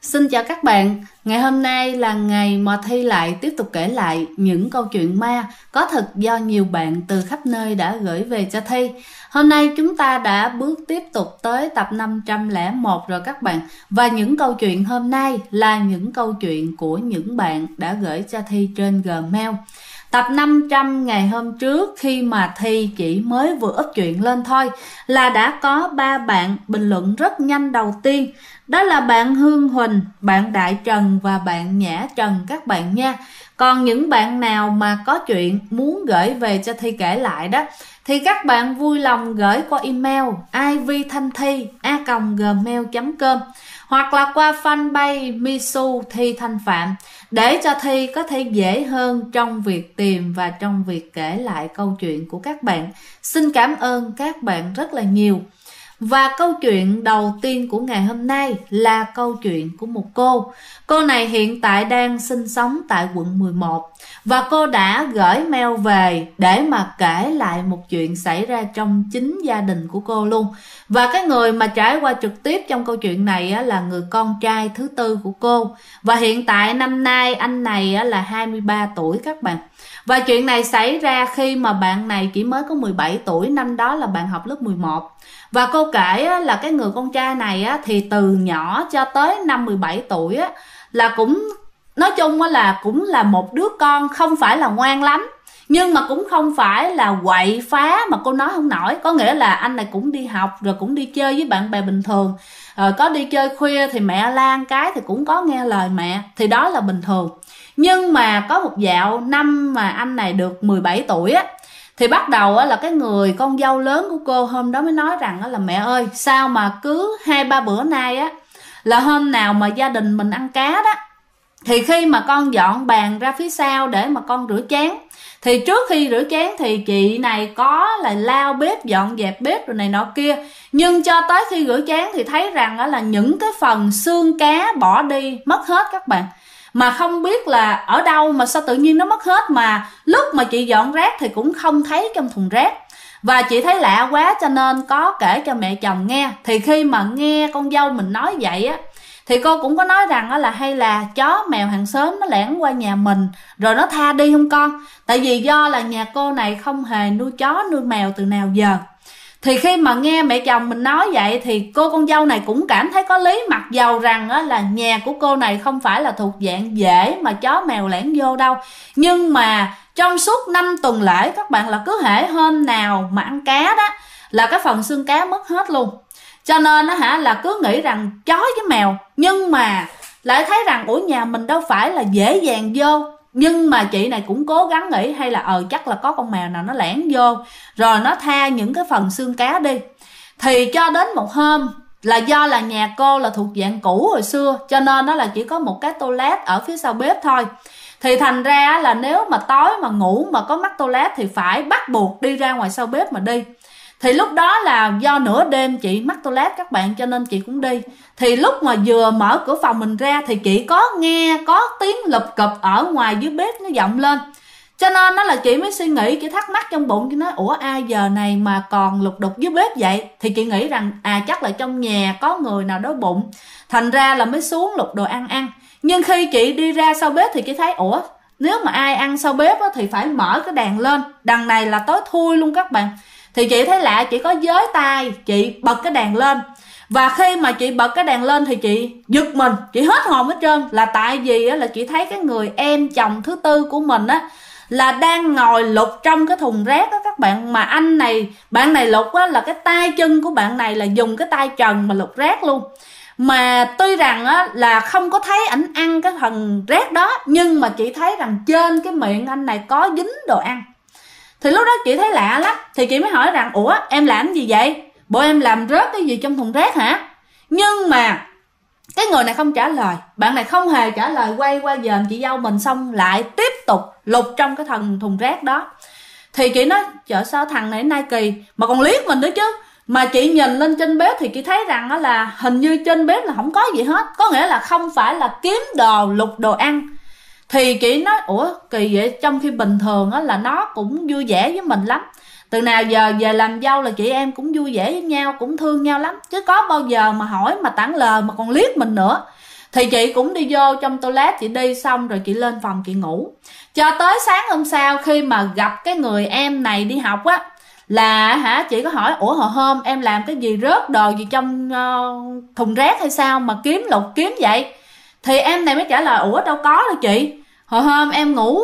Xin chào các bạn, ngày hôm nay là ngày mà Thi lại tiếp tục kể lại những câu chuyện ma có thật do nhiều bạn từ khắp nơi đã gửi về cho Thi. Hôm nay chúng ta đã bước tiếp tục tới tập 501 rồi các bạn. Và những câu chuyện hôm nay là những câu chuyện của những bạn đã gửi cho Thi trên Gmail. Tập 500 ngày hôm trước khi mà Thi chỉ mới vừa up chuyện lên thôi là đã có 3 bạn bình luận rất nhanh đầu tiên. Đó là bạn Hương Huỳnh, bạn Đại Trần và bạn Nhã Trần các bạn nha. Còn những bạn nào mà có chuyện muốn gửi về cho Thi kể lại đó thì các bạn vui lòng gửi qua email ivthanthi@gmail.com hoặc là qua fanpage Misu Thi Thanh Phạm để cho Thi có thể dễ hơn trong việc tìm và trong việc kể lại câu chuyện của các bạn. Xin cảm ơn các bạn rất là nhiều. Và câu chuyện đầu tiên của ngày hôm nay là câu chuyện của một cô. Cô này hiện tại đang sinh sống tại quận 11 và cô đã gửi mail về để mà kể lại một chuyện xảy ra trong chính gia đình của cô luôn. Và cái người mà trải qua trực tiếp trong câu chuyện này là người con trai thứ tư của cô. Và hiện tại năm nay anh này là 23 tuổi các bạn. Và chuyện này xảy ra khi mà bạn này chỉ mới có 17 tuổi, năm đó là bạn học lớp 11. Và cô kể là cái người con trai này thì từ nhỏ cho tới năm 17 tuổi là cũng nói chung là cũng là một đứa con không phải là ngoan lắm, nhưng mà cũng không phải là quậy phá mà cô nói không nổi. Có nghĩa là anh này cũng đi học rồi cũng đi chơi với bạn bè bình thường, có đi chơi khuya thì mẹ la cái thì cũng có nghe lời mẹ, thì đó là bình thường. Nhưng mà có một dạo năm mà anh này được 17 tuổi thì bắt đầu là cái người con dâu lớn của cô hôm đó mới nói rằng là mẹ ơi, sao mà cứ 2-3 bữa nay là hôm nào mà gia đình mình ăn cá đó thì khi mà con dọn bàn ra phía sau để mà con rửa chén, thì trước khi rửa chén thì chị này có là lau bếp, dọn dẹp bếp rồi này nọ kia, nhưng cho tới khi rửa chén thì thấy rằng là những cái phần xương cá bỏ đi mất hết các bạn. Mà không biết là ở đâu mà sao tự nhiên nó mất hết, mà lúc mà chị dọn rác thì cũng không thấy trong thùng rác. Và chị thấy lạ quá cho nên có kể cho mẹ chồng nghe. Thì khi mà nghe con dâu mình nói vậy thì cô cũng có nói rằng là hay là chó mèo hàng xóm nó lẻn qua nhà mình rồi nó tha đi không con. Tại vì do là nhà cô này không hề nuôi chó nuôi mèo từ nào giờ. Thì khi mà nghe mẹ chồng mình nói vậy thì cô con dâu này cũng cảm thấy có lý, mặc dầu rằng là nhà của cô này không phải là thuộc dạng dễ mà chó mèo lẻn vô đâu. Nhưng mà trong suốt 5 tuần lễ các bạn là cứ hễ hôm nào mà ăn cá đó là cái phần xương cá mất hết luôn. Cho nên là cứ nghĩ rằng chó với mèo, nhưng mà lại thấy rằng ủa nhà mình đâu phải là dễ dàng vô. Nhưng mà chị này cũng cố gắng nghĩ hay là chắc là có con mèo nào nó lẻn vô rồi nó tha những cái phần xương cá đi. Thì cho đến một hôm là do là nhà cô là thuộc dạng cũ hồi xưa, cho nên nó là chỉ có một cái toilet ở phía sau bếp thôi. Thì thành ra là nếu mà tối mà ngủ mà có mắc toilet thì phải bắt buộc đi ra ngoài sau bếp mà đi. Thì lúc đó là do nửa đêm chị mắc toilet các bạn, cho nên chị cũng đi. Thì lúc mà vừa mở cửa phòng mình ra thì chị có nghe có tiếng lụp cụp ở ngoài dưới bếp nó vọng lên. Cho nên nó là chị mới suy nghĩ, chị thắc mắc trong bụng, chị nói ủa ai giờ này mà còn lục đục dưới bếp vậy. Thì chị nghĩ rằng chắc là trong nhà có người nào đói bụng, thành ra là mới xuống lục đồ ăn. Nhưng khi chị đi ra sau bếp thì chị thấy ủa nếu mà ai ăn sau bếp thì phải mở cái đèn lên, đằng này là tối thui luôn các bạn. Thì chị thấy lạ, chị có giới tay, chị bật cái đèn lên. Và khi mà chị bật cái đèn lên thì chị giật mình, chị hết hồn hết trơn. Là tại vì là chị thấy cái người em chồng thứ tư của mình là đang ngồi lục trong cái thùng rác đó các bạn. Mà bạn này lục là cái tay chân của bạn này là dùng cái tay trần mà lục rác luôn. Mà tuy rằng là không có thấy ảnh ăn cái phần rác đó, nhưng mà chị thấy rằng trên cái miệng anh này có dính đồ ăn. Thì lúc đó chị thấy lạ lắm. Thì chị mới hỏi rằng ủa em làm gì vậy? Bộ em làm rớt cái gì trong thùng rác hả? Nhưng mà cái người này không trả lời. Bạn này không hề trả lời, quay qua dòm chị dâu mình xong lại tiếp tục lục trong cái thùng rác đó. Thì chị nói trời sao thằng này nay kỳ mà còn liếc mình nữa chứ. Mà chị nhìn lên trên bếp thì chị thấy rằng là hình như trên bếp là không có gì hết. Có nghĩa là không phải là kiếm đồ lục đồ ăn. Thì chị nói ủa kỳ vậy, trong khi bình thường là nó cũng vui vẻ với mình lắm. Từ nào giờ về làm dâu là chị em cũng vui vẻ với nhau, cũng thương nhau lắm, chứ có bao giờ mà hỏi mà tản lờ mà còn liếc mình nữa. Thì chị cũng đi vô trong toilet, chị đi xong rồi chị lên phòng chị ngủ. Cho tới sáng hôm sau khi mà gặp cái người em này đi học á, là chị có hỏi ủa hồi hôm em làm cái gì, rớt đồ gì trong thùng rác hay sao mà lục kiếm vậy? Thì em này mới trả lời ủa đâu có đâu chị, hồi hôm em ngủ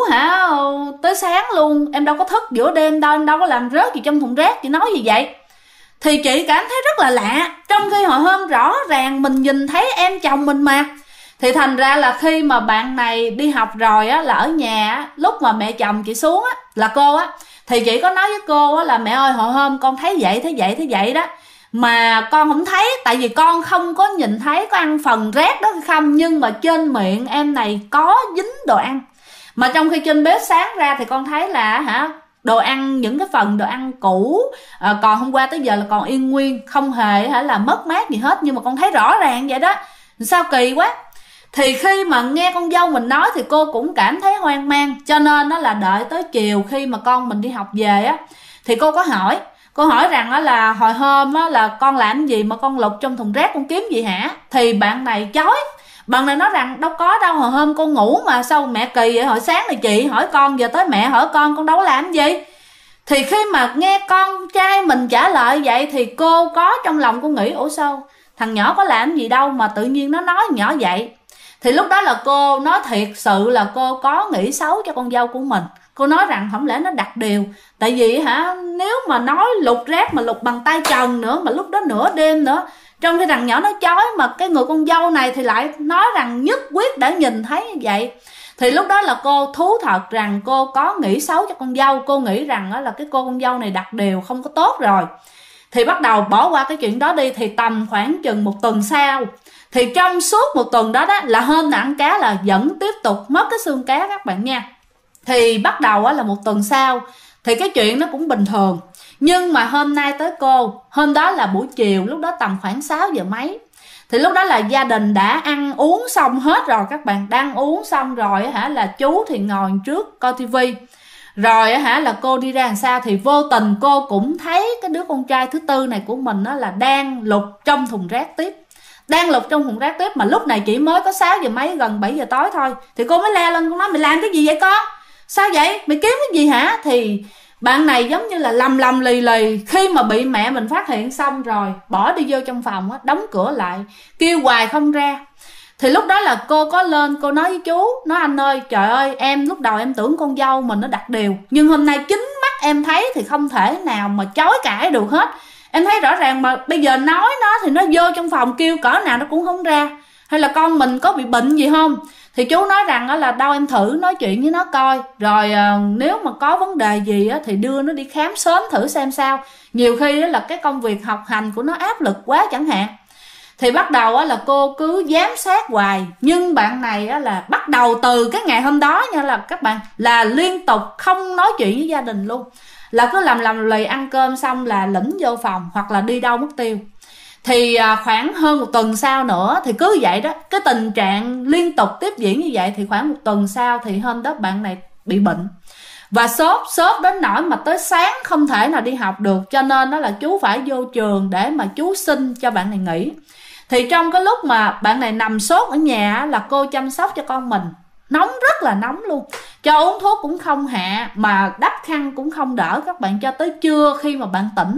tới sáng luôn, em đâu có thức giữa đêm đâu, em đâu có làm rớt gì trong thùng rác, chị nói gì vậy? Thì chị cảm thấy rất là lạ, trong khi hồi hôm rõ ràng mình nhìn thấy em chồng mình mà. Thì thành ra là khi mà bạn này đi học rồi á, là ở nhà á, lúc mà mẹ chồng chị xuống á, là cô á, thì chị có nói với cô á là mẹ ơi hồi hôm con thấy vậy thế vậy đó, mà con không thấy, tại vì con không có nhìn thấy có ăn phần rác đó hay không, nhưng mà trên miệng em này có dính đồ ăn. Mà trong khi trên bếp sáng ra thì con thấy là đồ ăn, những cái phần đồ ăn cũ còn hôm qua tới giờ là còn yên nguyên, không hề là mất mát gì hết, nhưng mà con thấy rõ ràng vậy đó, sao kỳ quá. Thì khi mà nghe con dâu mình nói thì cô cũng cảm thấy hoang mang, cho nên nó là đợi tới chiều khi mà con mình đi học về á, thì cô có hỏi, cô hỏi rằng đó là hồi hôm á là con làm gì mà con lục trong thùng rác con kiếm gì hả? Thì bạn này chối, bạn này nói rằng đâu có đâu, hồi hôm con ngủ mà, sao mẹ kỳ vậy, hồi sáng này chị hỏi con, giờ tới mẹ hỏi con đâu có làm gì. Thì khi mà nghe con trai mình trả lời vậy thì cô có trong lòng cô nghĩ ủa sao thằng nhỏ có làm gì đâu mà tự nhiên nó nói nhỏ vậy. Thì lúc đó là cô nói thiệt sự là cô có nghĩ xấu cho con dâu của mình. Cô nói rằng không lẽ nó đặt điều, tại vì nếu mà nói lục rác mà lục bằng tay chồng nữa, mà lúc đó nửa đêm nữa, trong khi thằng nhỏ nó chói, mà cái người con dâu này thì lại nói rằng nhất quyết đã nhìn thấy như vậy. Thì lúc đó là cô thú thật rằng cô có nghĩ xấu cho con dâu. Cô nghĩ rằng là cái cô con dâu này đặt điều không có tốt rồi. Thì bắt đầu bỏ qua cái chuyện đó đi. Thì tầm khoảng chừng 1 tuần sau, thì trong suốt 1 tuần đó là hôm nào ăn cá là vẫn tiếp tục mất cái xương cá các bạn nha. Thì bắt đầu là 1 tuần sau thì cái chuyện nó cũng bình thường. Nhưng mà hôm nay tới cô, hôm đó là buổi chiều, lúc đó tầm khoảng 6 giờ mấy. Thì lúc đó là gia đình đã ăn uống xong hết rồi các bạn. Đang uống xong rồi là chú thì ngồi trước coi tivi. Rồi là cô đi ra làm sao thì vô tình cô cũng thấy cái đứa con trai thứ tư này của mình là đang lục trong thùng rác tiếp. Đang lục trong thùng rác tiếp, mà lúc này chỉ mới có 6 giờ mấy, gần 7 giờ tối thôi. Thì cô mới la lên, cô nói mày làm cái gì vậy con? Sao vậy? Mày kiếm cái gì hả? Thì bạn này giống như là lầm lì lì. Khi mà bị mẹ mình phát hiện xong rồi, bỏ đi vô trong phòng đóng cửa lại, kêu hoài không ra. Thì lúc đó là cô có lên, cô nói với chú, nói anh ơi, trời ơi, em lúc đầu em tưởng con dâu mình nó đặt điều, nhưng hôm nay chính mắt em thấy thì không thể nào mà chối cãi được hết. Em thấy rõ ràng mà bây giờ nói nó thì nó vô trong phòng kêu cỡ nào nó cũng không ra. Hay là con mình có bị bệnh gì không? Thì chú nói rằng là đâu em thử nói chuyện với nó coi. Rồi nếu mà có vấn đề gì thì đưa nó đi khám sớm thử xem sao. Nhiều khi là cái công việc học hành của nó áp lực quá chẳng hạn. Thì bắt đầu là cô cứ giám sát hoài. Nhưng bạn này là bắt đầu từ cái ngày hôm đó nha là các bạn, là liên tục không nói chuyện với gia đình luôn. Là cứ làm lì, ăn cơm xong là lĩnh vô phòng hoặc là đi đâu mất tiêu. Thì khoảng hơn 1 tuần sau nữa thì cứ vậy đó, cái tình trạng liên tục tiếp diễn như vậy. Thì khoảng 1 tuần sau thì hôm đó bạn này bị bệnh và sốt đến nỗi mà tới sáng không thể nào đi học được, cho nên đó là chú phải vô trường để mà chú xin cho bạn này nghỉ. Thì trong cái lúc mà bạn này nằm sốt ở nhà là cô chăm sóc cho con mình, nóng rất là nóng luôn, cho uống thuốc cũng không hạ, mà đắp khăn cũng không đỡ các bạn, cho tới trưa khi mà bạn tỉnh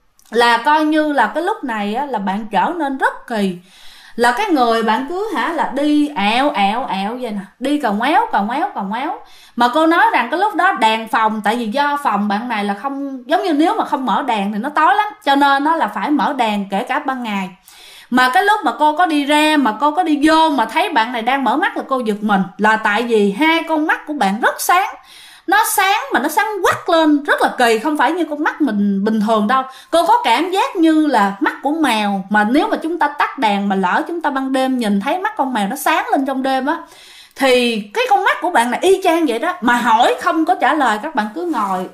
là coi như là cái lúc này là bạn trở nên rất kỳ. Là cái người bạn cứ là đi ẹo vậy nè, đi cào ngoéo. Mà cô nói rằng cái lúc đó đèn phòng, tại vì do phòng bạn này là không, giống như nếu mà không mở đèn thì nó tối lắm, cho nên nó là phải mở đèn kể cả ban ngày. Mà cái lúc mà cô có đi ra, mà cô có đi vô mà thấy bạn này đang mở mắt là cô giật mình. Là tại vì hai con mắt của bạn rất sáng. Nó sáng mà nó sáng quắc lên rất là kỳ, không phải như con mắt mình bình thường đâu. Cô có cảm giác như là mắt của mèo, mà nếu mà chúng ta tắt đèn mà lỡ chúng ta ban đêm nhìn thấy mắt con mèo nó sáng lên trong đêm thì cái con mắt của bạn là y chang vậy đó. Mà hỏi không có trả lời, các bạn cứ ngồi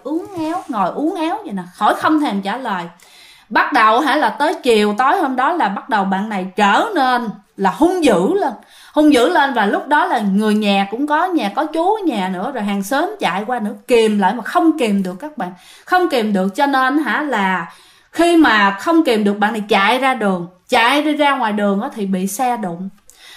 uốn éo vậy nè, hỏi không thèm trả lời. Bắt đầu là tới chiều tối hôm đó là bắt đầu bạn này trở nên là hung dữ lên. Và lúc đó là người nhà cũng có, nhà có chú ở nhà nữa, rồi hàng xóm chạy qua nữa kìm lại mà không kìm được các bạn, không kìm được. Cho nên là khi mà không kìm được, bạn này chạy ra ngoài đường thì bị xe đụng.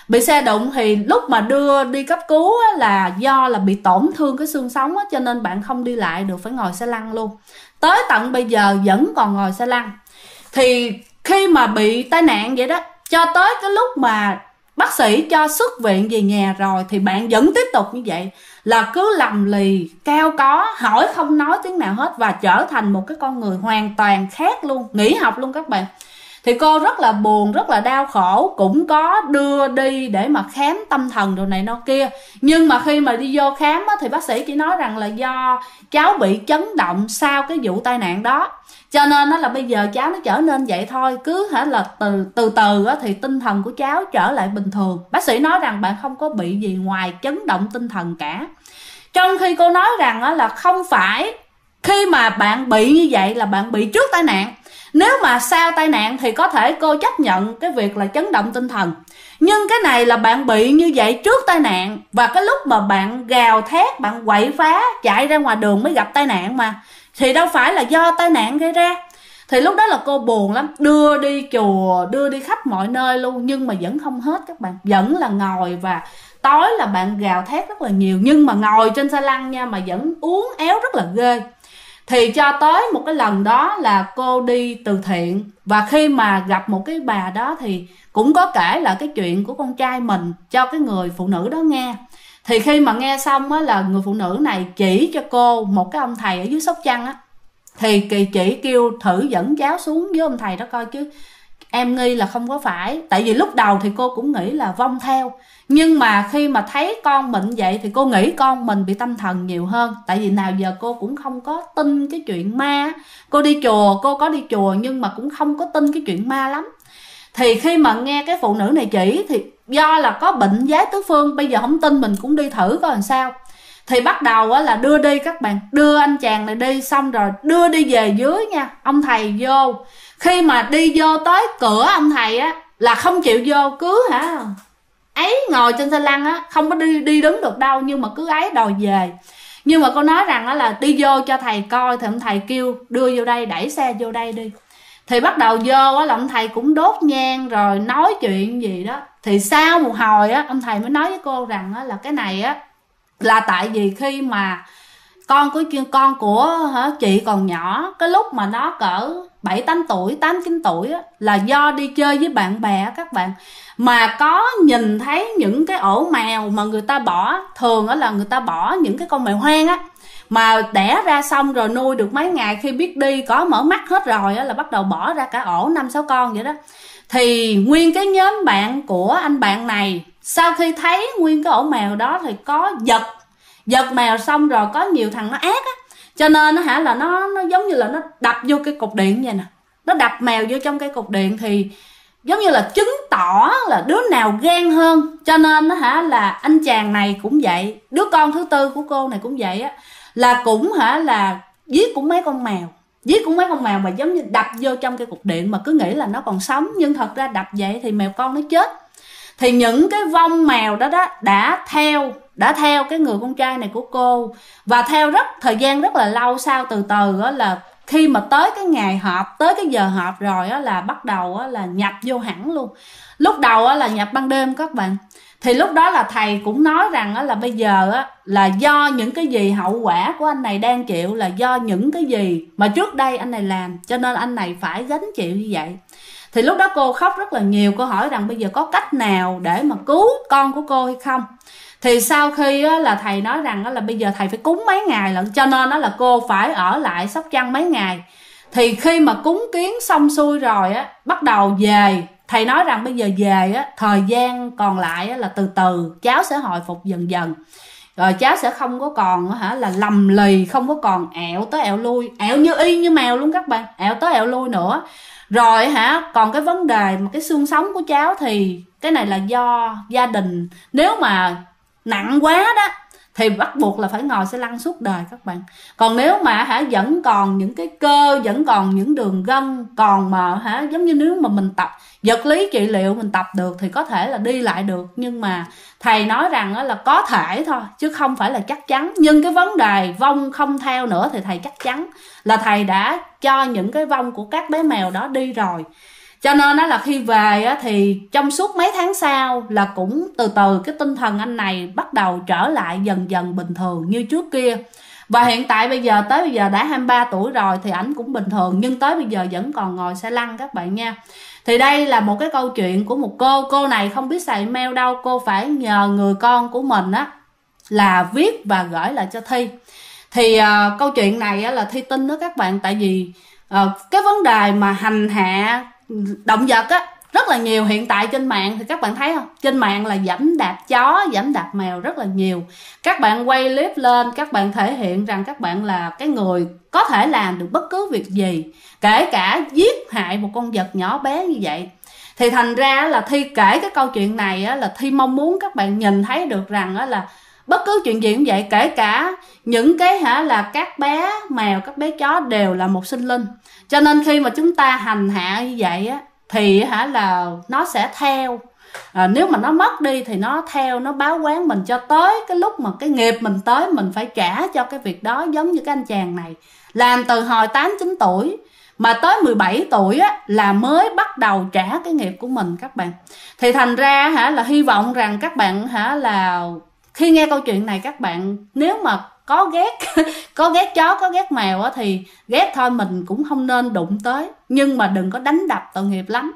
Bị xe đụng thì lúc mà đưa đi cấp cứu á, là do là bị tổn thương cái xương sống á, cho nên bạn không đi lại được, phải ngồi xe lăn luôn. Tới tận bây giờ vẫn còn ngồi xe lăn. Thì khi mà bị tai nạn vậy đó, cho tới cái lúc mà bác sĩ cho xuất viện về nhà rồi thì bạn vẫn tiếp tục như vậy, là cứ lầm lì, cao có, hỏi không nói tiếng nào hết, và trở thành một cái con người hoàn toàn khác luôn, nghỉ học luôn các bạn. Thì cô rất là buồn, rất là đau khổ, cũng có đưa đi để mà khám tâm thần đồ này nọ kia. Nhưng mà khi mà đi vô khám á, thì bác sĩ chỉ nói rằng là do cháu bị chấn động sau cái vụ tai nạn đó, cho nên nó là bây giờ cháu nó trở nên vậy thôi, cứ hả là từ từ á, thì tinh thần của cháu trở lại bình thường. Bác sĩ nói rằng bạn không có bị gì ngoài chấn động tinh thần cả. Trong khi cô nói rằng á, là không phải khi mà bạn bị như vậy là bạn bị trước tai nạn. Nếu mà sau tai nạn thì có thể cô chấp nhận cái việc là chấn động tinh thần. Nhưng cái này là bạn bị như vậy trước tai nạn, và cái lúc mà bạn gào thét, bạn quậy phá, chạy ra ngoài đường mới gặp tai nạn mà, thì đâu phải là do tai nạn gây ra. Thì lúc đó là cô buồn lắm, đưa đi chùa, đưa đi khắp mọi nơi luôn, nhưng mà vẫn không hết các bạn. Vẫn là ngồi, và tối là bạn gào thét rất là nhiều, nhưng mà ngồi trên xe lăn nha, mà vẫn uốn éo rất là ghê. Thì cho tới một cái lần đó là cô đi từ thiện, và khi mà gặp một cái bà đó thì cũng có kể là cái chuyện của con trai mình cho cái người phụ nữ đó nghe. Thì khi mà nghe xong á, là người phụ nữ này chỉ cho cô một cái ông thầy ở dưới Sóc Trăng á. Thì chỉ kêu thử dẫn cháu xuống với ông thầy đó coi, chứ em nghi là không có phải. Tại vì lúc đầu thì cô cũng nghĩ là vong theo, nhưng mà khi mà thấy con mình vậy thì cô nghĩ con mình bị tâm thần nhiều hơn. Tại vì nào giờ cô cũng không có tin cái chuyện ma. Cô đi chùa, cô có đi chùa, nhưng mà cũng không có tin cái chuyện ma lắm. Thì khi mà nghe cái phụ nữ này chỉ, thì do là có bệnh giái tứ phương, bây giờ không tin mình cũng đi thử coi làm sao. Thì bắt đầu á, là đưa đi các bạn, đưa anh chàng này đi, xong rồi đưa đi về dưới nha. Ông thầy vô, khi mà đi vô tới cửa ông thầy á, là không chịu vô, cứ hả ấy ngồi trên xe lăn á, không có đi đứng được đâu, nhưng mà cứ ấy đòi về. Nhưng mà cô nói rằng á, là đi vô cho thầy coi, thì ông thầy kêu đưa vô đây, đẩy xe vô đây đi. Thì bắt đầu vô á, là ông thầy cũng đốt nhang rồi nói chuyện gì đó. Thì sau một hồi á, ông thầy mới nói với cô rằng á, là cái này á là tại vì khi mà con của chị còn nhỏ, cái lúc mà nó cỡ 7-8 tuổi, 8-9 tuổi á, là do đi chơi với bạn bè các bạn, mà có nhìn thấy những cái ổ mèo mà người ta bỏ, thường á là người ta bỏ những cái con mèo hoang á, mà đẻ ra xong rồi nuôi được mấy ngày, khi biết đi có mở mắt hết rồi á, là bắt đầu bỏ ra cả ổ 5-6 con vậy đó. Thì nguyên cái nhóm bạn của anh bạn này, sau khi thấy nguyên cái ổ mèo đó thì có giật mèo, xong rồi có nhiều thằng nó ác á, cho nên nó là nó giống như là nó đập vô cái cục điện vậy nè, nó đập mèo vô trong cái cục điện, thì giống như là chứng tỏ là đứa nào gan hơn. Cho nên nó là anh chàng này cũng vậy, đứa con thứ tư của cô này cũng vậy á, là cũng là giết cũng mấy con mèo mà giống như đập vô trong cái cục điện, mà cứ nghĩ là nó còn sống, nhưng thật ra đập vậy thì mèo con nó chết. Thì những cái vong mèo đó đã theo cái người con trai này của cô, và theo thời gian rất là lâu. Sau từ từ đó là khi mà tới cái ngày họp, tới cái giờ họp rồi á, là bắt đầu á, là nhập vô hẳn luôn. Lúc đầu á, là nhập ban đêm các bạn. Thì lúc đó là thầy cũng nói rằng á, là bây giờ á, là do những cái gì hậu quả của anh này đang chịu, là do những cái gì mà trước đây anh này làm, cho nên anh này phải gánh chịu như vậy. Thì lúc đó cô khóc rất là nhiều. Cô hỏi rằng bây giờ có cách nào để mà cứu con của cô hay không. Thì sau khi á, là thầy nói rằng á, là bây giờ thầy phải cúng mấy ngày lận, cho nên á, là cô phải ở lại Sóc Trăng mấy ngày. Thì khi mà cúng kiến xong xuôi rồi á, bắt đầu về. Thầy nói rằng bây giờ về á, thời gian còn lại á, là từ từ cháu sẽ hồi phục dần dần. Rồi cháu sẽ không có còn là lầm lì, không có còn ẹo tới ẹo lui, ẹo như y như mèo luôn các bạn, ẹo tới ẹo lui nữa. Rồi còn cái vấn đề mà cái xương sống của cháu thì cái này là do gia đình, nếu mà nặng quá đó thì bắt buộc là phải ngồi xe lăn suốt đời các bạn. Còn nếu mà vẫn còn những cái cơ, vẫn còn những đường gân, còn mà giống như nếu mà mình tập vật lý trị liệu, mình tập được thì có thể là đi lại được. Nhưng mà thầy nói rằng là có thể thôi, chứ không phải là chắc chắn. Nhưng cái vấn đề vong không theo nữa thì thầy chắc chắn là thầy đã cho những cái vong của các bé mèo đó đi rồi. Cho nên đó là khi về á, thì trong suốt mấy tháng sau là cũng từ từ cái tinh thần anh này bắt đầu trở lại dần dần bình thường như trước kia. Và hiện tại bây giờ tới bây giờ đã 23 tuổi rồi thì ảnh cũng bình thường, nhưng tới bây giờ vẫn còn ngồi xe lăn các bạn nha. Thì đây là một cái câu chuyện của một cô này không biết xài email đâu, cô phải nhờ người con của mình á là viết và gửi lại cho Thi. Thì câu chuyện này á, là Thi tin đó các bạn, tại vì cái vấn đề mà hành hạ động vật á rất là nhiều. Hiện tại trên mạng thì các bạn thấy không, trên mạng là giẫm đạp chó, giẫm đạp mèo rất là nhiều. Các bạn quay clip lên, các bạn thể hiện rằng các bạn là cái người có thể làm được bất cứ việc gì, kể cả giết hại một con vật nhỏ bé như vậy. Thì thành ra là Thi kể cái câu chuyện này á, là Thi mong muốn các bạn nhìn thấy được rằng á, là bất cứ chuyện gì cũng vậy, kể cả những cái là các bé mèo, các bé chó đều là một sinh linh. Cho nên khi mà chúng ta hành hạ như vậy á thì là nó sẽ theo, nếu mà nó mất đi thì nó theo, nó báo quán mình cho tới cái lúc mà cái nghiệp mình tới, mình phải trả cho cái việc đó. Giống như cái anh chàng này làm từ hồi 8-9 tuổi mà tới 17 tuổi á là mới bắt đầu trả cái nghiệp của mình các bạn. Thì thành ra là hy vọng rằng các bạn là khi nghe câu chuyện này, các bạn nếu mà có ghét có ghét chó, có ghét mèo á thì ghét thôi, mình cũng không nên đụng tới, nhưng mà đừng có đánh đập tội nghiệp lắm.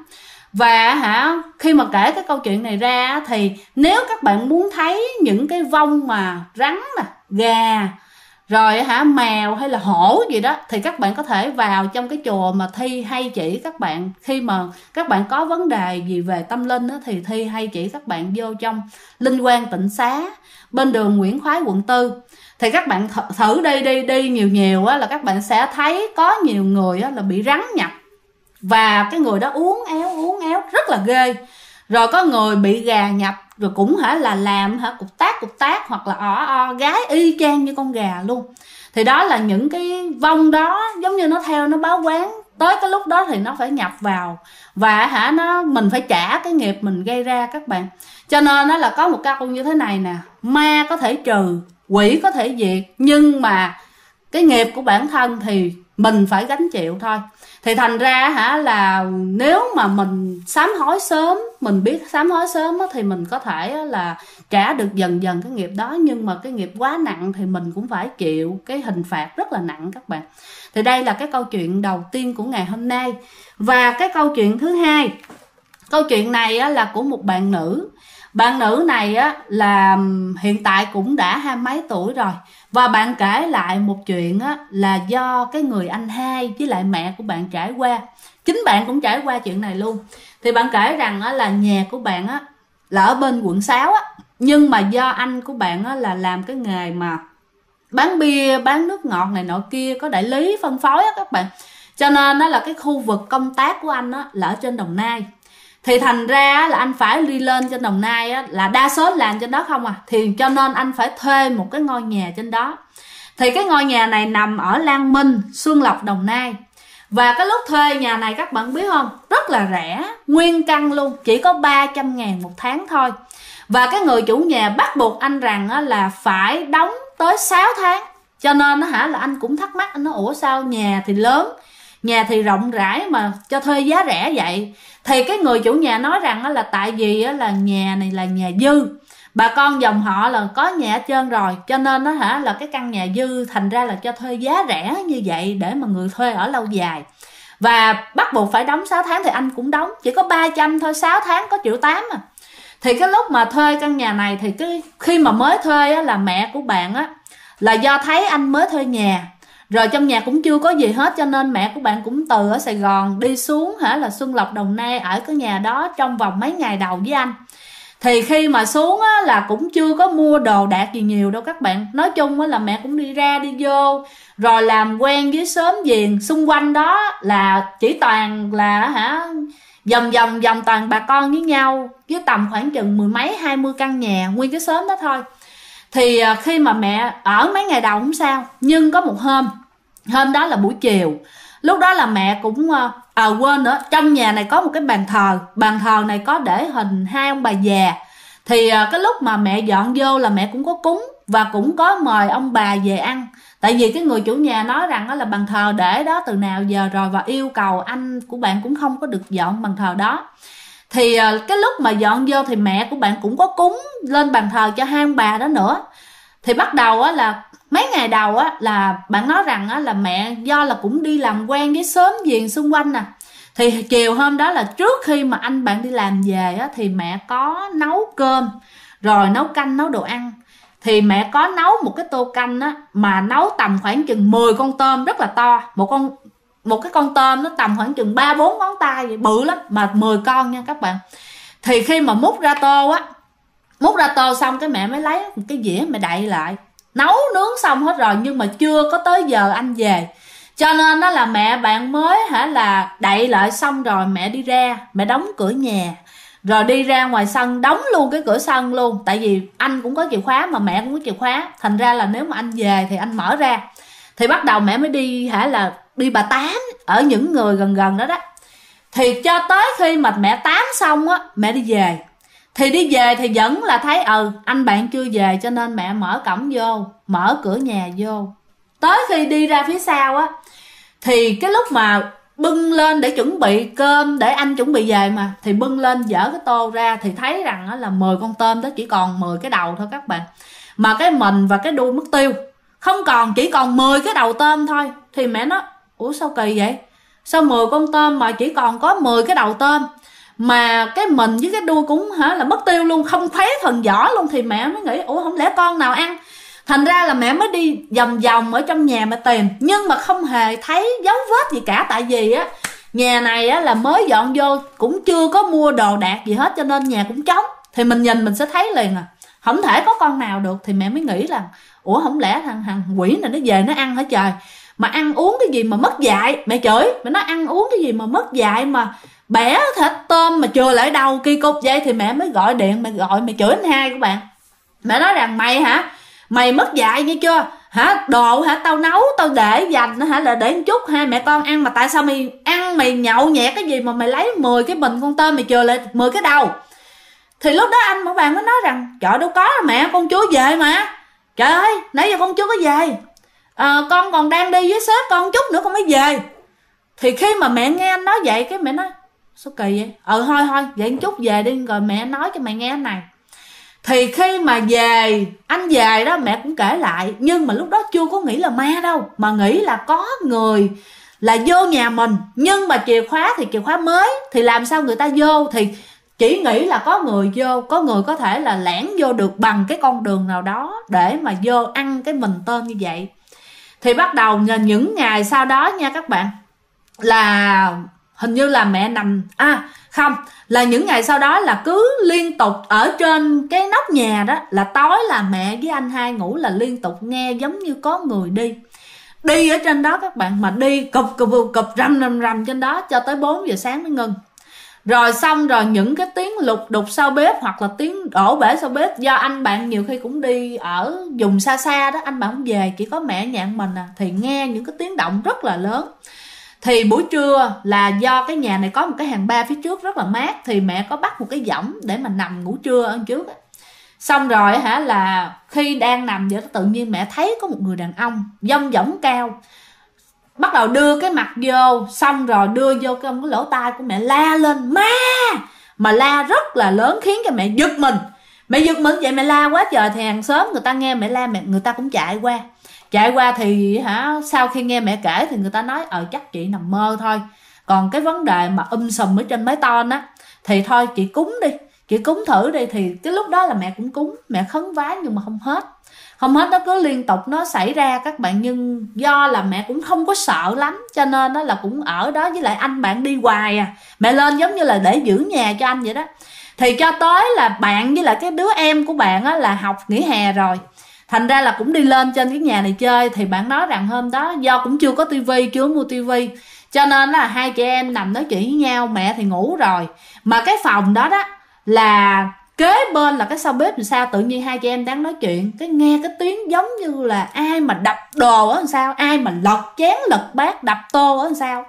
Và khi mà kể cái câu chuyện này ra thì nếu các bạn muốn thấy những cái vong mà rắn nè, gà, rồi mèo hay là hổ gì đó, thì các bạn có thể vào trong cái chùa mà Thi hay chỉ các bạn. Khi mà các bạn có vấn đề gì về tâm linh đó, thì Thi hay chỉ các bạn vô trong Linh Quang Tịnh Xá bên đường Nguyễn Khoái quận 4. Thì các bạn thử đi nhiều á, là các bạn sẽ thấy có nhiều người á, là bị rắn nhập, và cái người đó uốn éo rất là ghê. Rồi có người bị gà nhập, rồi cũng là làm cục tác hoặc là o gái y chang như con gà luôn. Thì đó là những cái vong đó giống như nó theo, nó báo quán, tới cái lúc đó thì nó phải nhập vào, và mình phải trả cái nghiệp mình gây ra các bạn. Cho nên nó là có một câu như thế này nè: ma có thể trừ, quỷ có thể diệt, nhưng mà cái nghiệp của bản thân thì mình phải gánh chịu thôi. Thì thành ra là nếu mà mình sám hối sớm, mình biết sám hối sớm thì mình có thể là trả được dần dần cái nghiệp đó. Nhưng mà cái nghiệp quá nặng thì mình cũng phải chịu cái hình phạt rất là nặng các bạn. Thì đây là cái câu chuyện đầu tiên của ngày hôm nay. Và cái câu chuyện thứ hai, câu chuyện này là của một bạn nữ. Bạn nữ này là hiện tại cũng đã 20 mấy tuổi rồi. Và bạn kể lại một chuyện là do cái người anh hai với lại mẹ của bạn trải qua. Chính bạn cũng trải qua chuyện này luôn. Thì bạn kể rằng là nhà của bạn là ở bên quận 6 nhưng mà do anh của bạn là làm cái nghề mà bán bia, bán nước ngọt này nọ kia, có đại lý phân phối các bạn. Cho nên là cái khu vực công tác của anh là ở trên Đồng Nai. Thì thành ra là anh phải đi lên trên Đồng Nai là đa số làm trên đó không thì cho nên anh phải thuê một cái ngôi nhà trên đó. Thì cái ngôi nhà này nằm ở Lan Minh, Xuân Lộc, Đồng Nai. Và cái lúc thuê nhà này các bạn biết không, rất là rẻ, nguyên căn luôn, chỉ có 300.000 một tháng thôi. Và cái người chủ nhà bắt buộc anh rằng là phải đóng tới 6 tháng. Cho nên là anh cũng thắc mắc, anh nói ủa sao nhà thì lớn, nhà thì rộng rãi mà cho thuê giá rẻ vậy. Thì cái người chủ nhà nói rằng là tại vì là nhà này là nhà dư, bà con dòng họ là có nhà hết trơn rồi, cho nên là cái căn nhà dư, thành ra là cho thuê giá rẻ như vậy để mà người thuê ở lâu dài. Và bắt buộc phải đóng 6 tháng thì anh cũng đóng, chỉ có 300 thôi, 6 tháng có 1,8 triệu. Thì cái lúc mà thuê căn nhà này thì khi mà mới thuê là mẹ của bạn là do thấy anh mới thuê nhà, rồi trong nhà cũng chưa có gì hết, cho nên mẹ của bạn cũng từ ở Sài Gòn đi xuống là Xuân Lộc, Đồng Nai, ở cái nhà đó trong vòng mấy ngày đầu với anh. Thì khi mà xuống là cũng chưa có mua đồ đạc gì nhiều đâu các bạn. Nói chung là mẹ cũng đi ra đi vô, rồi làm quen với xóm giềng xung quanh đó, là chỉ toàn là vòng toàn bà con với nhau, với tầm khoảng chừng 10 mấy 20 căn nhà nguyên cái xóm đó thôi. Thì khi mà mẹ ở mấy ngày đầu không sao, nhưng có một hôm đó là buổi chiều, lúc đó là mẹ cũng quên nữa, trong nhà này có một cái bàn thờ này có để hình 2 ông bà già. Thì cái lúc mà mẹ dọn vô là mẹ cũng có cúng, và cũng có mời ông bà về ăn. Tại vì cái người chủ nhà nói rằng đó là bàn thờ để đó từ nào giờ rồi, và yêu cầu anh của bạn cũng không có được dọn bàn thờ đó. Thì cái lúc mà dọn vô thì mẹ của bạn cũng có cúng lên bàn thờ cho hai ông bà đó nữa. Thì bắt đầu á là mấy ngày đầu á là bạn nói rằng á là mẹ do là cũng đi làm quen với xóm giềng xung quanh nè, thì chiều hôm đó là trước khi mà anh bạn đi làm về á thì mẹ có nấu cơm rồi nấu canh nấu đồ ăn. Thì mẹ có nấu một cái tô canh á mà nấu tầm khoảng chừng 10 con tôm rất là to. Một cái con tôm nó tầm khoảng chừng 3-4 ngón tay vậy, bự lắm, mà 10 con nha các bạn. Thì khi mà múc ra tô xong cái mẹ mới lấy một cái dĩa mẹ đậy lại. Nấu nướng xong hết rồi nhưng mà chưa có tới giờ anh về, cho nên đó là mẹ bạn mới là đậy lại xong rồi mẹ đi ra, mẹ đóng cửa nhà, rồi đi ra ngoài sân đóng luôn cái cửa sân luôn. Tại vì anh cũng có chìa khóa mà mẹ cũng có chìa khóa, thành ra là nếu mà anh về thì anh mở ra. Thì bắt đầu mẹ mới đi đi bà Tám ở những người gần gần đó đó. Thì cho tới khi mà mẹ tán xong á, mẹ đi về. Thì đi về thì vẫn là thấy anh bạn chưa về, cho nên mẹ mở cổng vô, mở cửa nhà vô. Tới khi đi ra phía sau á, thì cái lúc mà bưng lên để chuẩn bị cơm để anh chuẩn bị về mà, thì bưng lên dở cái tô ra thì thấy rằng á là 10 con tôm đó chỉ còn 10 cái đầu thôi các bạn. Mà cái mình và cái đuôi mất tiêu, không còn, chỉ còn 10 cái đầu tôm thôi. Thì mẹ nói ủa sao kỳ vậy, sao 10 con tôm mà chỉ còn có 10 cái đầu tôm, mà cái mình với cái đuôi cũng là mất tiêu luôn, không thấy phần vỏ luôn. Thì mẹ mới nghĩ ủa không lẽ con nào ăn. Thành ra là mẹ mới đi vòng vòng ở trong nhà mẹ tìm, nhưng mà không hề thấy dấu vết gì cả. Tại vì á nhà này á là mới dọn vô, cũng chưa có mua đồ đạc gì hết, cho nên nhà cũng trống. Thì mình nhìn mình sẽ thấy liền không thể có con nào được. Thì mẹ mới nghĩ là ủa không lẽ thằng quỷ này nó về nó ăn hả trời, mà ăn uống cái gì mà mất dạy. Mẹ chửi, mẹ nói ăn uống cái gì mà mất dạy mà bẻ thịt tôm mà chừa lại đầu kỳ cục vậy. Thì mẹ mới gọi điện, mẹ chửi anh hai của bạn. Mẹ nói rằng mày mất dạy nghe chưa đồ tao nấu tao để dành là để một chút hai mẹ con ăn, mà tại sao mày ăn mày nhậu nhẹt cái gì mà mày lấy 10 cái bình con tôm mày chừa lại 10 cái đầu. Thì lúc đó anh của bạn mới nói rằng trời đâu có mẹ, con chưa về mà. Trời ơi nãy giờ con chưa có về, con còn đang đi với sếp con chút nữa con mới về. Thì khi mà mẹ nghe anh nói vậy cái mẹ nói sao kỳ vậy, thôi vậy một chút về đi rồi mẹ nói cho mày nghe anh này. Thì khi mà anh về đó mẹ cũng kể lại, nhưng mà lúc đó chưa có nghĩ là ma đâu, mà nghĩ là có người là vô nhà mình, nhưng mà chìa khóa thì chìa khóa mới, thì làm sao người ta vô. Thì chỉ nghĩ là có người vô, có người có thể là lẻn vô được bằng cái con đường nào đó để mà vô ăn cái mình tôm như vậy. Thì bắt đầu những ngày sau đó nha các bạn, là hình như là mẹ nằm không, là những ngày sau đó là cứ liên tục ở trên cái nóc nhà đó, là tối là mẹ với anh hai ngủ là liên tục nghe giống như có người đi ở trên đó các bạn, mà đi cụp rầm trên đó cho tới 4 giờ sáng mới ngưng. Rồi xong rồi những cái tiếng lục đục sau bếp hoặc là tiếng đổ bể sau bếp, do anh bạn nhiều khi cũng đi ở vùng xa xa đó, anh bạn không về, chỉ có mẹ nhà mình thì nghe những cái tiếng động rất là lớn. Thì buổi trưa là do cái nhà này có một cái hàng ba phía trước rất là mát, thì mẹ có bắt một cái võng để mà nằm ngủ trưa ở trước. Xong rồi là khi đang nằm vậy đó, tự nhiên mẹ thấy có một người đàn ông dông võng cao, bắt đầu đưa cái mặt vô, xong rồi đưa vô cái lỗ tai của mẹ la lên ma, mà la rất là lớn khiến cho mẹ giật mình. Mẹ giật mình vậy, mẹ la quá trời, thì hàng xóm người ta nghe mẹ la, người ta cũng chạy qua. Thì sau khi nghe mẹ kể thì người ta nói chắc chị nằm mơ thôi, còn cái vấn đề mà sùm ở trên mái tôn á thì thôi chị cúng đi, chị cúng thử đi. Thì cái lúc đó là mẹ cũng cúng, mẹ khấn vái nhưng mà không hết, nó cứ liên tục nó xảy ra các bạn. Nhưng do là mẹ cũng không có sợ lắm, cho nên đó là cũng ở đó, với lại anh bạn đi hoài mẹ lên giống như là để giữ nhà cho anh vậy đó. Thì cho tới là bạn với lại cái đứa em của bạn là học nghỉ hè rồi, thành ra là cũng đi lên trên cái nhà này chơi. Thì bạn nói rằng hôm đó do cũng chưa có tivi, chưa mua tivi, cho nên là hai chị em nằm nói chuyện với nhau, mẹ thì ngủ rồi. Mà cái phòng đó là kế bên là cái sau bếp, làm sao tự nhiên hai chị em đang nói chuyện, cái nghe cái tiếng giống như là ai mà đập đồ ở làm sao, ai mà lật chén lật bát đập tô ở làm sao.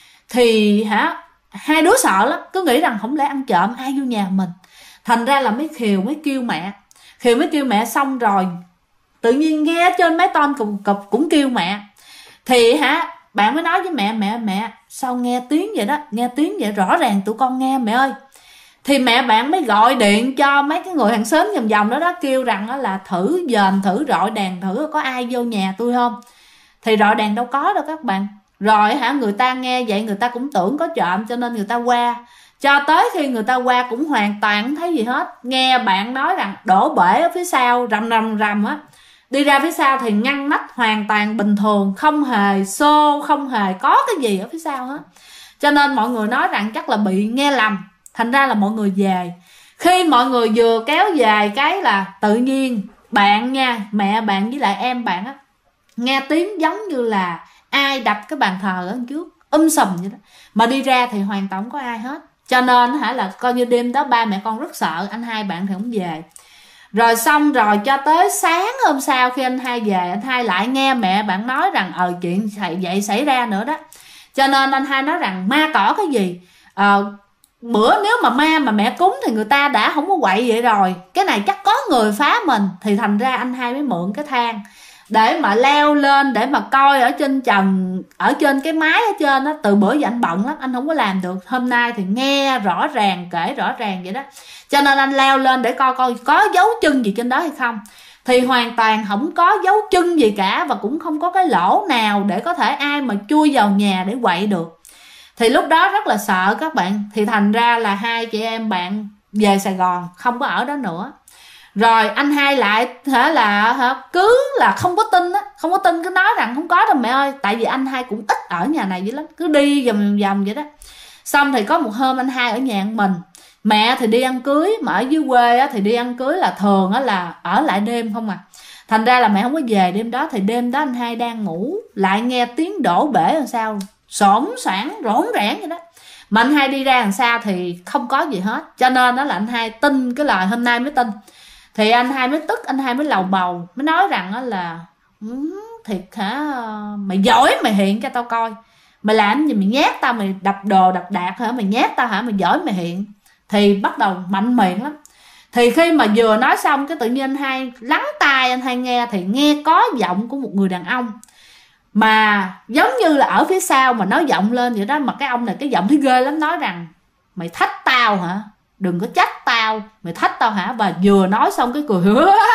Thì hai đứa sợ lắm, cứ nghĩ rằng không lẽ ăn trộm ai vô nhà mình. Thành ra là mới kêu mới kêu mẹ xong rồi tự nhiên nghe trên mấy ton cục cũng kêu mẹ. Thì bạn mới nói với mẹ sao nghe tiếng vậy đó, nghe tiếng vậy rõ ràng tụi con nghe mẹ ơi. Thì mẹ bạn mới gọi điện cho mấy cái người hàng xóm vòng vòng đó kêu rằng đó là thử dòm thử rọi đèn thử có ai vô nhà tôi không. Thì rọi đèn đâu có đâu các bạn. Rồi người ta nghe vậy người ta cũng tưởng có trộm cho nên người ta qua. Cho tới khi người ta qua cũng hoàn toàn không thấy gì hết. Nghe bạn nói rằng đổ bể ở phía sau rầm á. Đi ra phía sau thì ngăn nắp hoàn toàn bình thường, không hề xô, không hề có cái gì ở phía sau hết. Cho nên mọi người nói rằng chắc là bị nghe lầm, thành ra là mọi người về. Khi mọi người vừa kéo về cái là tự nhiên bạn nha, mẹ bạn với lại em bạn á, nghe tiếng giống như là ai đập cái bàn thờ ở trước sùm vậy đó. Mà đi ra thì hoàn toàn không có ai hết. Cho nên là coi như đêm đó ba mẹ con rất sợ. Anh hai bạn thì không về. Rồi xong rồi cho tới sáng hôm sau khi anh hai về, anh hai lại nghe mẹ bạn nói rằng chuyện vậy xảy ra nữa đó. Cho nên anh hai nói rằng ma cỏ cái gì, bữa nếu mà ma mà mẹ cúng thì người ta đã không có quậy vậy rồi, cái này chắc có người phá mình. Thì thành ra anh hai mới mượn cái thang để mà leo lên để mà coi ở trên trần, ở trên cái mái ở trên đó. Từ bữa giờ anh bận lắm, anh không có làm được. Hôm nay thì nghe rõ ràng, kể rõ ràng vậy đó. Cho nên anh leo lên để coi có dấu chân gì trên đó hay không. Thì hoàn toàn không có dấu chân gì cả, và cũng không có cái lỗ nào để có thể ai mà chui vào nhà để quậy được. Thì lúc đó rất là sợ các bạn. Thì thành ra là hai chị em bạn về Sài Gòn, không có ở đó nữa. Rồi anh hai lại cứ là không có tin á, không có tin, cứ nói rằng không có đâu mẹ ơi. Tại vì anh hai cũng ít ở nhà này dữ lắm, cứ đi vòng vậy đó. Xong thì có một hôm anh hai ở nhà mình, mẹ thì đi ăn cưới, mà ở dưới quê á, thì đi ăn cưới là thường á là ở lại đêm không à. Thành ra là mẹ không có về đêm đó. Thì đêm đó anh hai đang ngủ, lại nghe tiếng đổ bể làm sao xổn xoảng rỗn rẽn vậy đó. Mà anh hai đi ra làm sao thì không có gì hết. Cho nên đó là anh hai tin cái lời hôm nay mới tin. Thì anh hai mới tức, anh hai mới lầu bầu, mới nói rằng đó là thiệt mày giỏi mày hiện cho tao coi, mày làm gì mày nhát tao, mày đập đồ đập đạc hả, mày nhát tao hả, mày giỏi mày hiện. Thì bắt đầu mạnh miệng lắm. Thì khi mà vừa nói xong cái tự nhiên anh hai lắng tai, anh hai nghe thì nghe có giọng của một người đàn ông, mà giống như là ở phía sau mà nói giọng lên vậy đó. Mà cái ông này cái giọng thấy ghê lắm, nói rằng mày thách tao hả, đừng có trách tao, mày thách tao hả. Và vừa nói xong cái cười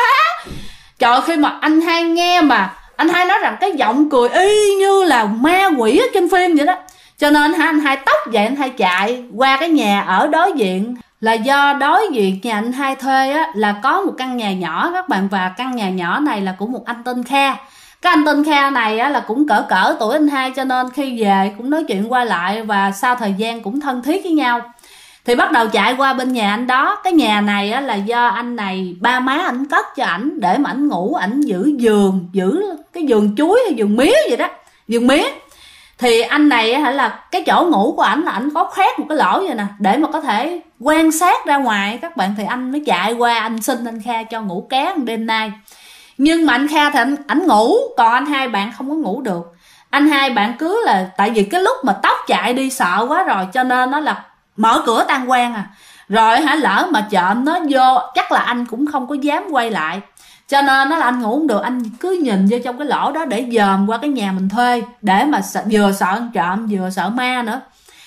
trời, khi mà anh hai nghe mà anh hai nói rằng cái giọng cười y như là ma quỷ ở trên phim vậy đó. Cho nên anh hai tóc dậy, anh hai chạy qua cái nhà ở đối diện. Là do đối diện nhà anh hai thuê á, là có một căn nhà nhỏ các bạn. Và căn nhà nhỏ này là của một anh tên Kha. Cái anh tên Kha này á, là cũng cỡ tuổi anh hai. Cho nên khi về cũng nói chuyện qua lại, và sau thời gian cũng thân thiết với nhau. Thì bắt đầu chạy qua bên nhà anh đó. Cái nhà này á, là do anh này ba má ảnh cất cho ảnh để mà ảnh ngủ, ảnh giữ giường, giữ cái giường chuối hay giường mía vậy đó, giường mía. Thì anh này á, là cái chỗ ngủ của ảnh là ảnh có khoét một cái lỗ vậy nè, để mà có thể quan sát ra ngoài các bạn. Thì anh mới chạy qua anh xin anh Kha cho ngủ ké đêm nay. Nhưng mà anh Kha thì ảnh ngủ, còn anh hai bạn không có ngủ được. Anh hai bạn cứ là tại vì cái lúc mà tóc chạy đi sợ quá rồi, cho nên nó là mở cửa tan quan à. Rồi lỡ mà trộm nó vô chắc là anh cũng không có dám quay lại. Cho nên nó là anh ngủ không được, anh cứ nhìn vô trong cái lỗ đó để dòm qua cái nhà mình thuê, để mà vừa sợ ăn trộm vừa sợ ma nữa.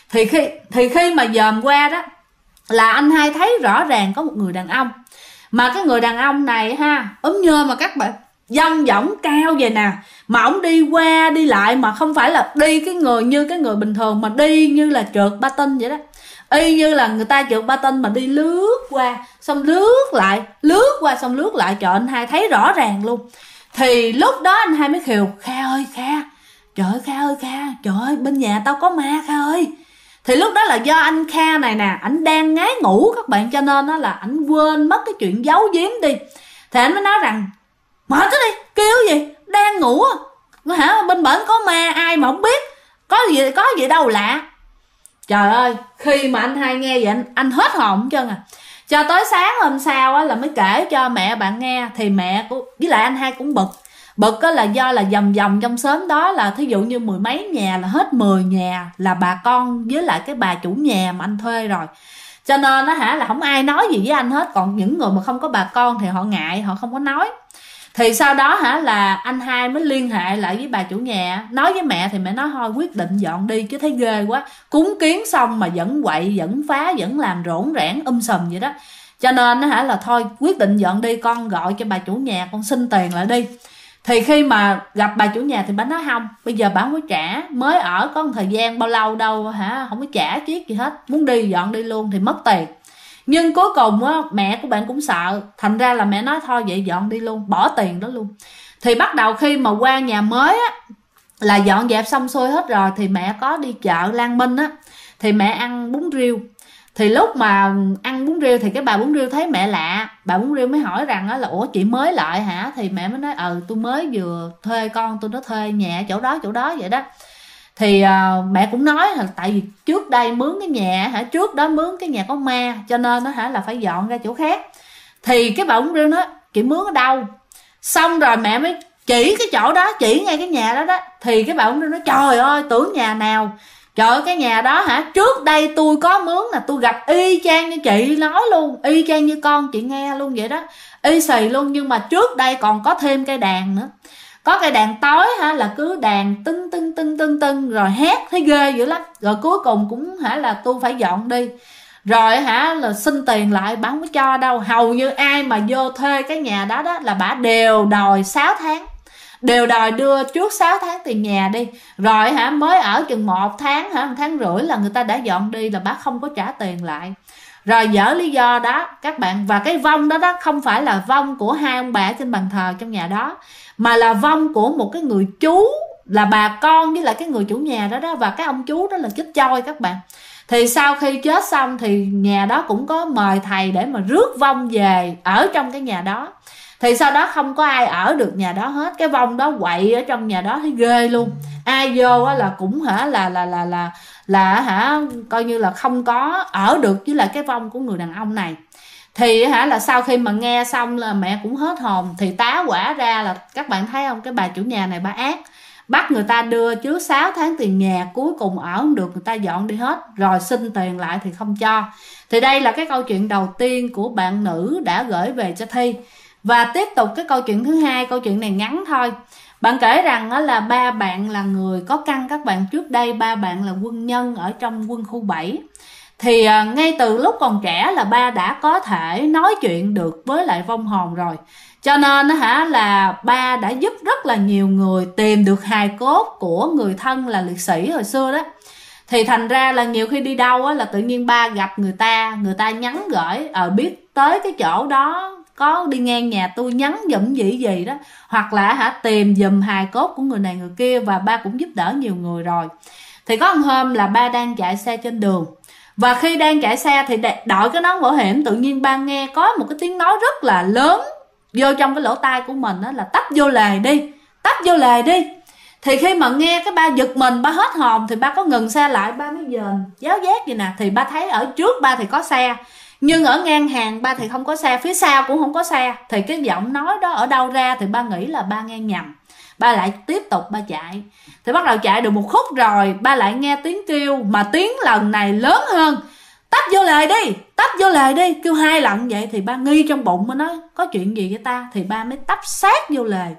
Thì khi mà dòm qua đó là anh hai thấy rõ ràng có một người đàn ông. Mà cái người đàn ông này nhơ mà các bạn, dong dỏng cao vậy nè, mà ổng đi qua đi lại mà không phải là đi cái người như cái người bình thường, mà đi như là trượt patin vậy đó. Y như là người ta trượt patin mà đi lướt qua xong lướt lại, lướt qua xong lướt lại. Trời, anh hai thấy rõ ràng luôn. Thì lúc đó anh hai mới khều: Kha ơi Kha, trời ơi Kha ơi Kha, trời ơi bên nhà tao có ma Kha ơi. Thì lúc đó là do anh Kha này nè, ảnh đang ngái ngủ các bạn, cho nên đó là ảnh quên mất cái chuyện giấu giếm đi. Thì anh mới nói rằng: mở tới đi, kêu gì, đang ngủ bên bển có ma ai mà không biết, có gì đâu lạ. Trời ơi, khi mà anh hai nghe vậy anh hết hồn hết trơn à. Cho tới sáng hôm sau á, là mới kể cho mẹ bạn nghe. Thì mẹ với lại anh hai cũng bực á, là do là vòng trong xóm đó là thí dụ như 10 mấy nhà là hết 10 nhà là bà con với lại cái bà chủ nhà mà anh thuê rồi. Cho nên là không ai nói gì với anh hết. Còn những người mà không có bà con thì họ ngại, họ không có nói. Thì sau đó là anh hai mới liên hệ lại với bà chủ nhà, nói với mẹ thì mẹ nói thôi quyết định dọn đi chứ thấy ghê quá, cúng kiến xong mà vẫn quậy vẫn phá vẫn làm rỗn rẽn sùm vậy đó. Cho nên là thôi quyết định dọn đi, con gọi cho bà chủ nhà con xin tiền lại đi. Thì khi mà gặp bà chủ nhà thì bà nói không, bây giờ bà không có trả, mới ở có một thời gian bao lâu đâu không có trả chiếc gì hết, muốn đi dọn đi luôn thì mất tiền. Nhưng cuối cùng mẹ của bạn cũng sợ, thành ra là mẹ nói thôi vậy dọn đi luôn, bỏ tiền đó luôn. Thì bắt đầu khi mà qua nhà mới là dọn dẹp xong xuôi hết rồi thì mẹ có đi chợ Lan Minh thì mẹ ăn bún riêu. Thì lúc mà ăn bún riêu thì cái bà bún riêu thấy mẹ lạ, bà bún riêu mới hỏi rằng là ủa chị mới lại hả? Thì mẹ mới nói tôi mới vừa thuê con tôi, nó thuê nhà chỗ đó vậy đó. Thì mẹ cũng nói là tại vì trước đây mướn cái nhà trước đó mướn cái nhà có ma, cho nên là phải dọn ra chỗ khác. Thì cái bà bún riêu nói chị mướn ở đâu? Xong rồi mẹ mới chỉ cái chỗ đó, chỉ ngay cái nhà đó đó. Thì cái bà bún riêu nói trời ơi tưởng nhà nào, trời ơi cái nhà đó trước đây tôi có mướn là tôi gặp y chang như chị nói luôn, y chang như con chị nghe luôn vậy đó, y xì luôn. Nhưng mà trước đây còn có thêm cây đàn nữa, có cây đàn tối là cứ đàn tưng tưng tưng tưng tưng rồi hét thấy ghê dữ lắm. Rồi cuối cùng cũng là tôi phải dọn đi. Rồi là xin tiền lại bà không có cho đâu. Hầu như ai mà vô thuê cái nhà đó là bà đều đòi 6 tháng, đều đòi đưa trước 6 tháng tiền nhà đi. Rồi mới ở chừng 1 tháng 1 tháng rưỡi là người ta đã dọn đi là bà không có trả tiền lại. Rồi dở lý do đó các bạn. Và cái vong đó không phải là vong của hai ông bà trên bàn thờ trong nhà đó, mà là vong của một cái người chú, là bà con với lại cái người chủ nhà đó. Và cái ông chú đó là chết choi các bạn. Thì sau khi chết xong thì nhà đó cũng có mời thầy để mà rước vong về ở trong cái nhà đó. Thì sau đó không có ai ở được nhà đó hết, cái vong đó quậy ở trong nhà đó thấy ghê luôn. Ai vô là cũng coi như là không có ở được với lại cái vong của người đàn ông này. Thì là sau khi mà nghe xong là mẹ cũng hết hồn. Thì tá quả ra là các bạn thấy không, cái bà chủ nhà này bà ác, bắt người ta đưa trước 6 tháng tiền nhà, cuối cùng ở không được người ta dọn đi hết, rồi xin tiền lại thì không cho. Thì đây là cái câu chuyện đầu tiên của bạn nữ đã gửi về cho Thi. Và tiếp tục cái câu chuyện thứ hai, câu chuyện này ngắn thôi. Bạn kể rằng là ba bạn là người có căn các bạn. Trước đây ba bạn là quân nhân ở trong quân khu 7. Thì ngay từ lúc còn trẻ là ba đã có thể nói chuyện được với lại vong hồn rồi. Cho nên là ba đã giúp rất là nhiều người tìm được hài cốt của người thân là liệt sĩ hồi xưa đó. Thì thành ra là nhiều khi đi đâu là tự nhiên ba gặp người ta nhắn gửi biết tới cái chỗ đó, có đi ngang nhà tôi nhắn giùm gì đó, hoặc là tìm giùm hài cốt của người này người kia. Và ba cũng giúp đỡ nhiều người rồi. Thì có một hôm là ba đang chạy xe trên đường, và khi đang chạy xe thì đội cái nón bảo hiểm, tự nhiên ba nghe có một cái tiếng nói rất là lớn vô trong cái lỗ tai của mình là tấp vô lề đi, tấp vô lề đi. Thì khi mà nghe cái ba giật mình, ba hết hồn, thì ba có ngừng xe lại, ba mới dền giáo giác vậy nè. Thì ba thấy ở trước ba thì có xe, nhưng ở ngang hàng ba thì không có xe, phía sau cũng không có xe. Thì cái giọng nói đó ở đâu ra thì ba nghĩ là ba nghe nhầm. Ba lại tiếp tục ba chạy. Thì bắt đầu chạy được một khúc rồi ba lại nghe tiếng kêu, mà tiếng lần này lớn hơn, tấp vô lề đi, tấp vô lề đi, kêu 2 lần vậy. Thì ba nghi trong bụng, mà nói có chuyện gì với ta. Thì ba mới tấp sát vô lề.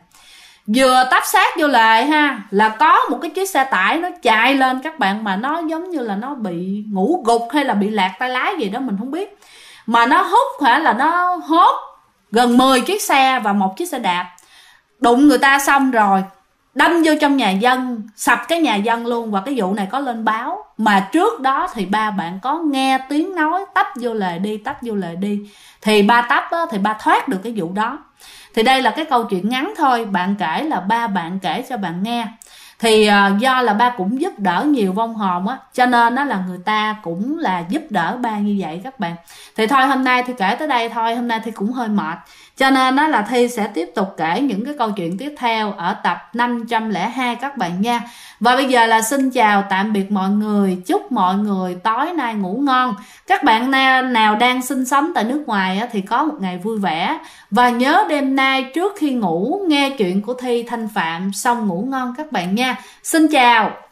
Vừa tấp sát vô lề là có một cái chiếc xe tải nó chạy lên các bạn, mà nó giống như là nó bị ngủ gục hay là bị lạc tay lái gì đó mình không biết. Mà nó hút là nó hốt gần 10 chiếc xe và 1 chiếc xe đạp. Đụng người ta xong rồi đâm vô trong nhà dân, sập cái nhà dân luôn. Và cái vụ này có lên báo. Mà trước đó thì ba bạn có nghe tiếng nói tấp vô lề đi, tấp vô lề đi. Thì ba tấp thì ba thoát được cái vụ đó. Thì đây là cái câu chuyện ngắn thôi, bạn kể là ba bạn kể cho bạn nghe. Thì do là ba cũng giúp đỡ nhiều vong hồn cho nên là người ta cũng là giúp đỡ ba như vậy các bạn. Thì thôi hôm nay thì kể tới đây thôi, hôm nay thì cũng hơi mệt, cho nên là Thi sẽ tiếp tục kể những cái câu chuyện tiếp theo ở tập 502 các bạn nha. Và bây giờ là xin chào tạm biệt mọi người, chúc mọi người tối nay ngủ ngon. Các bạn nào đang sinh sống tại nước ngoài thì có một ngày vui vẻ. Và nhớ đêm nay trước khi ngủ nghe chuyện của Thi Thanh Phạm xong ngủ ngon các bạn nha. Xin chào.